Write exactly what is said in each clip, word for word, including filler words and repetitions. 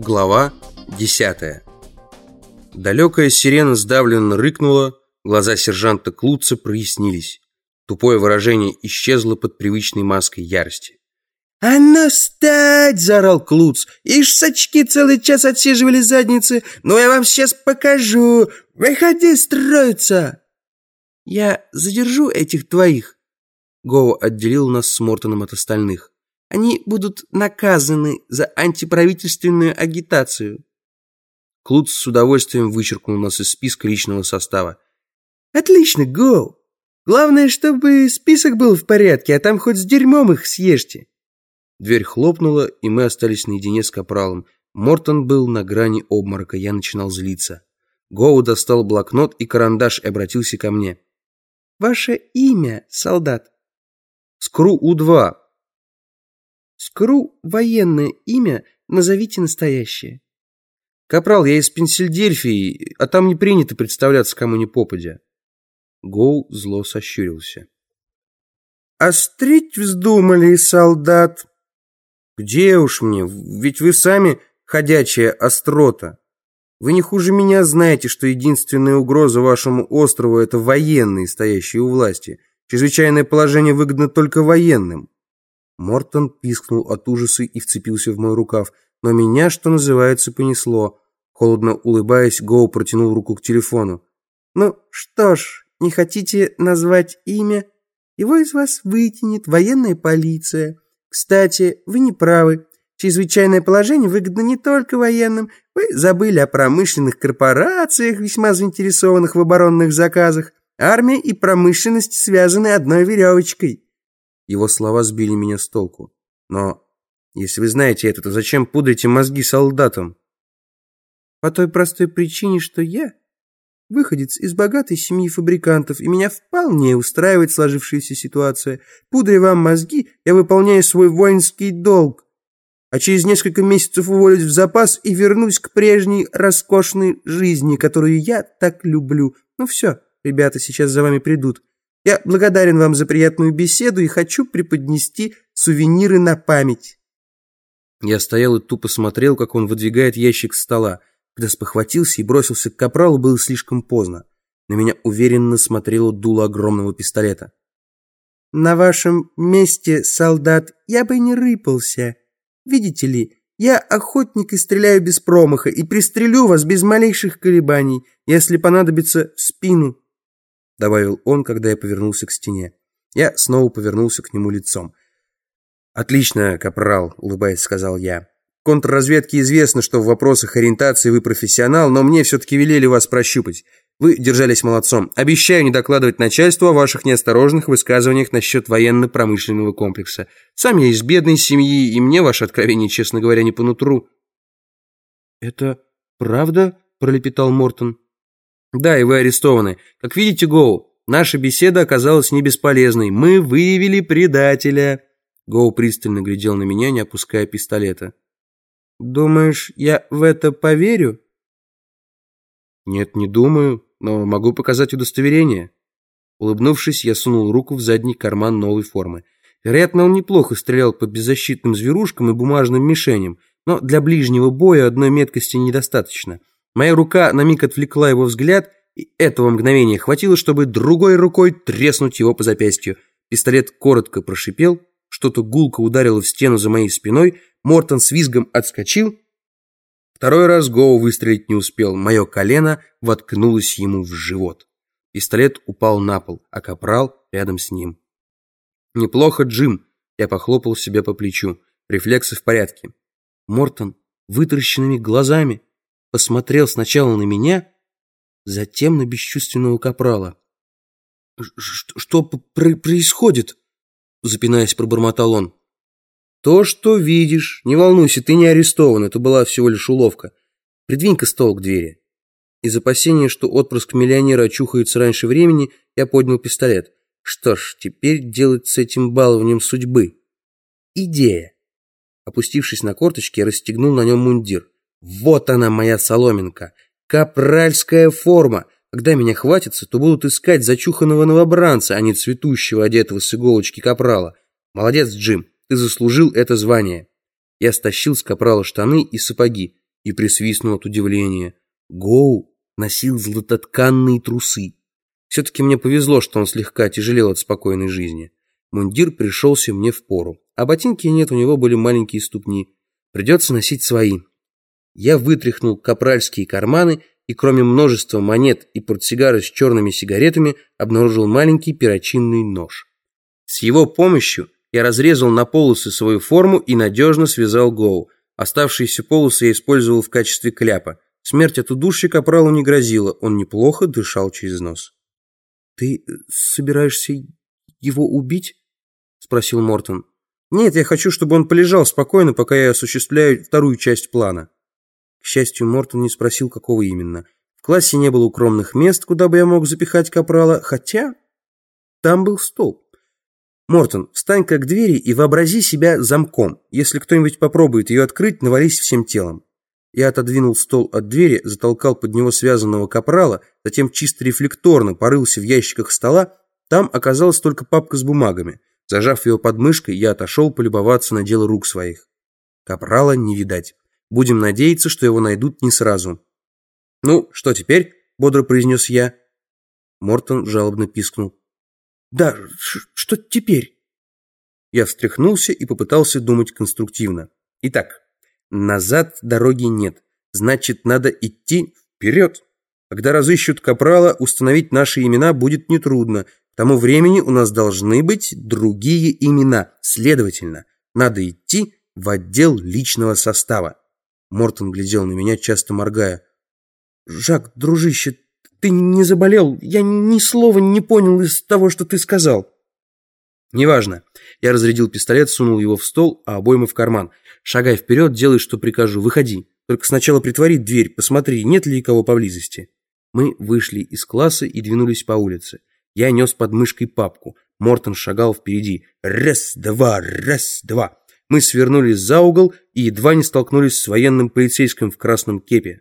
Глава десятая. Далекая сирена сдавленно рыкнула, глаза сержанта Клутца прояснились. Тупое выражение исчезло под привычной маской ярости. «А ну встать!» — заорал Клутц. «Ишь, сачки целый час отсиживали задницы. Ну, я вам сейчас покажу. Выходи строиться!» «Я задержу этих двоих». Гоу отделил нас с Мортоном от остальных. «Они будут наказаны за антиправительственную агитацию». Клутц с удовольствием вычеркнул нас из списка личного состава. «Отлично, Гоу. Главное, чтобы список был в порядке, а там хоть с дерьмом их съешьте». Дверь хлопнула, и мы остались наедине с капралом. Мортон был на грани обморока, я начинал злиться. Гоу достал блокнот и карандаш и обратился ко мне. «Ваше имя, солдат?» «Скру У два». «Скру — военное имя, назовите настоящее». «Капрал, я из Пенсильдельфии, а там не принято представляться кому ни попадя». Гоу зло сощурился. «Острить вздумали, солдат?» «Где уж мне, ведь вы сами ходячая острота. Вы не хуже меня знаете, что единственная угроза вашему острову — это военные, стоящие у власти. Чрезвычайное положение выгодно только военным». Мортон пискнул от ужаса и вцепился в мой рукав, но меня, что называется, понесло. Холодно улыбаясь, Гоу протянул руку к телефону. «Ну что ж, не хотите назвать имя? Его из вас вытянет военная полиция. Кстати, вы не правы. Чрезвычайное положение выгодно не только военным. Вы забыли о промышленных корпорациях, весьма заинтересованных в оборонных заказах. Армия и промышленность связаны одной веревочкой». Его слова сбили меня с толку. «Но если вы знаете это, то зачем пудрите мозги солдатам?» «По той простой причине, что я выходец из богатой семьи фабрикантов, и меня вполне устраивает сложившаяся ситуация. Пудря вам мозги, я выполняю свой воинский долг, а через несколько месяцев уволюсь в запас и вернусь к прежней роскошной жизни, которую я так люблю. Ну все, ребята сейчас за вами придут. Я благодарен вам за приятную беседу и хочу преподнести сувениры на память». Я стоял и тупо смотрел, как он выдвигает ящик стола. Когда спохватился и бросился к капралу, было слишком поздно. На меня уверенно смотрело дуло огромного пистолета. «На вашем месте, солдат, я бы не рыпался. Видите ли, я охотник и стреляю без промаха, и пристрелю вас без малейших колебаний, если понадобится, в спину», — добавил он, когда я повернулся к стене. Я снова повернулся к нему лицом. «Отлично, капрал», — улыбаясь, сказал я. «Контрразведке известно, что в вопросах ориентации вы профессионал, но мне все-таки велели вас прощупать. Вы держались молодцом. Обещаю не докладывать начальству о ваших неосторожных высказываниях насчет военно-промышленного комплекса. Сам я из бедной семьи, и мне ваше откровение, честно говоря, не по нутру». «Это правда?» — пролепетал Мортон. «Да, и вы арестованы. Как видите, Гоу, наша беседа оказалась не бесполезной. Мы выявили предателя». Гоу пристально глядел на меня, не опуская пистолета. «Думаешь, я в это поверю?» «Нет, не думаю, но могу показать удостоверение». Улыбнувшись, я сунул руку в задний карман новой формы. Вероятно, он неплохо стрелял по беззащитным зверушкам и бумажным мишеням, но для ближнего боя одной меткости недостаточно. Моя рука на миг отвлекла его взгляд, и этого мгновения хватило, чтобы другой рукой треснуть его по запястью. Пистолет коротко прошипел, что-то гулко ударило в стену за моей спиной, Мортон с визгом отскочил. Второй раз Гоу выстрелить не успел. Мое колено воткнулось ему в живот. Пистолет упал на пол, а капрал рядом с ним. «Неплохо, Джим!» Я похлопал себя по плечу. Рефлексы в порядке. Мортон вытаращенными глазами посмотрел сначала на меня, затем на бесчувственного капрала. «Что происходит?» Запинаясь, пробормотал он. «То, что видишь. Не волнуйся, ты не арестован. Это была всего лишь уловка. Придвинь-ка стол к двери». Из опасения, что отпрыск миллионера очухается раньше времени, я поднял пистолет. Что ж, теперь делать с этим балованием судьбы. Идея. Опустившись на корточки, я расстегнул на нем мундир. Вот она, моя соломинка. Капральская форма. Когда меня хватится, то будут искать зачуханного новобранца, а не цветущего, одетого с иголочки капрала. Молодец, Джим. Ты заслужил это звание. Я стащил с капрала штаны и сапоги. и присвистнул от удивления. Гоу носил златотканные трусы. Все-таки мне повезло, что он слегка тяжелел от спокойной жизни. Мундир пришелся мне впору, а ботинки нет, у него были маленькие ступни. Придется носить свои. Я вытряхнул капральские карманы и, кроме множества монет и портсигара с черными сигаретами, обнаружил маленький перочинный нож. С его помощью я разрезал на полосы свою форму и надежно связал Гоу. Оставшиеся полосы я использовал в качестве кляпа. Смерть от удушья капралу не грозила, он неплохо дышал через нос. «Ты собираешься его убить?» — спросил Мортон. «Нет, я хочу, чтобы он полежал спокойно, пока я осуществляю вторую часть плана». К счастью, Мортон не спросил, какого именно. В классе не было укромных мест, куда бы я мог запихать капрала, хотя там был стол. «Мортон, встань-ка к двери и вообрази себя замком. Если кто-нибудь попробует ее открыть, навались всем телом». Я отодвинул стол от двери, затолкал под него связанного капрала, затем чисто рефлекторно порылся в ящиках стола. Там оказалась только папка с бумагами. Зажав ее под мышкой, я отошел полюбоваться на дело рук своих. Капрала не видать. Будем надеяться, что его найдут не сразу. «Ну, что теперь?» — бодро произнес я. Мортон жалобно пискнул. «Да, что теперь?» Я встряхнулся и попытался думать конструктивно. Итак, назад дороги нет. Значит, надо идти вперед. Когда разыщут капрала, установить наши имена будет нетрудно. К тому времени у нас должны быть другие имена. Следовательно, надо идти в отдел личного состава. Мортон глядел на меня, часто моргая. «Жак, дружище, ты не заболел? Я ни слова не понял из того, что ты сказал». «Неважно». Я разрядил пистолет, сунул его в стол, а обоймы в карман. «Шагай вперед, делай, что прикажу. Выходи. Только сначала притвори дверь, посмотри, нет ли кого поблизости». Мы вышли из класса и двинулись по улице. Я нес под мышкой папку. Мортон шагал впереди. Раз, два, раз, два. Мы свернули за угол и едва не столкнулись с военным полицейским в красном кепе.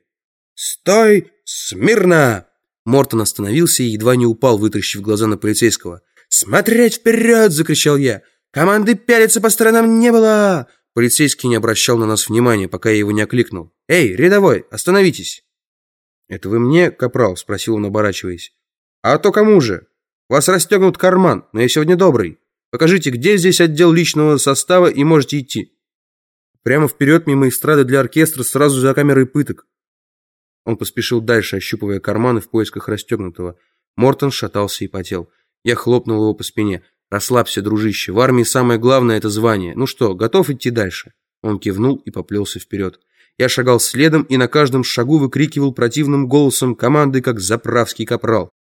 «Стой! Смирно!» Мортон остановился и едва не упал, вытаращив глаза на полицейского. «Смотреть вперед!» — закричал я. «Команды пялиться по сторонам не было!» Полицейский не обращал на нас внимания, пока я его не окликнул. «Эй, рядовой, остановитесь!» «Это вы мне, капрал?» — спросил он, оборачиваясь. «А то кому же? У вас расстегнут карман, но я сегодня добрый. Покажите, где здесь отдел личного состава, и можете идти». «Прямо вперед, мимо эстрады для оркестра, сразу за камерой пыток». Он поспешил дальше, ощупывая карманы в поисках расстегнутого. Мортон шатался и потел. Я хлопнул его по спине. «Расслабься, дружище, в армии самое главное — это звание. Ну что, готов идти дальше?» Он кивнул и поплелся вперед. Я шагал следом и на каждом шагу выкрикивал противным голосом команды, как заправский капрал.